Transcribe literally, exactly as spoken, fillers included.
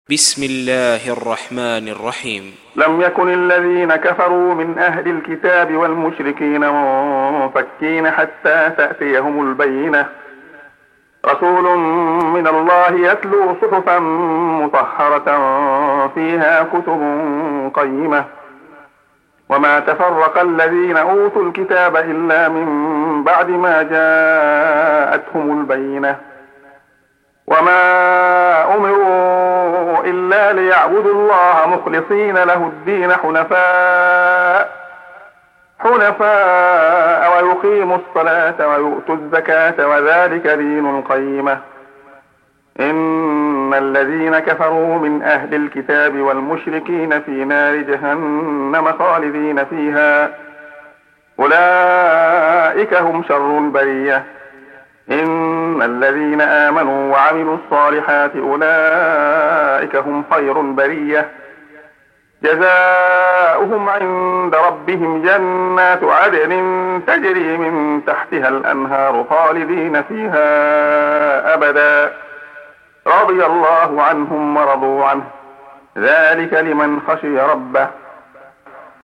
بسم الله الرحمن الرحيم. لم يكن الذين كفروا من أهل الكتاب والمشركين منفكين حتى تأتيهم البينة، رسول من الله يتلو صحفا مطهرة فيها كتب قيمة. وما تفرق الذين أوتوا الكتاب إلا من بعد ما جاءتهم البينة، وما أمروا إلا ليعبدوا الله مخلصين له الدين حنفاء حنفاء ويقيموا الصلاة ويؤتوا الزكاة وذلك دين القيمة. إن الذين كفروا من أهل الكتاب والمشركين في نار جهنم خالدين فيها، أولئك هم شر البرية. إن الذين آمنوا وعملوا الصالحات أولئك هم خير البرية، جزاؤهم عند ربهم جنات عدن تجري من تحتها الأنهار خالدين فيها أبدا، رضي الله عنهم ورضوا عنه، ذلك لمن خشي ربه.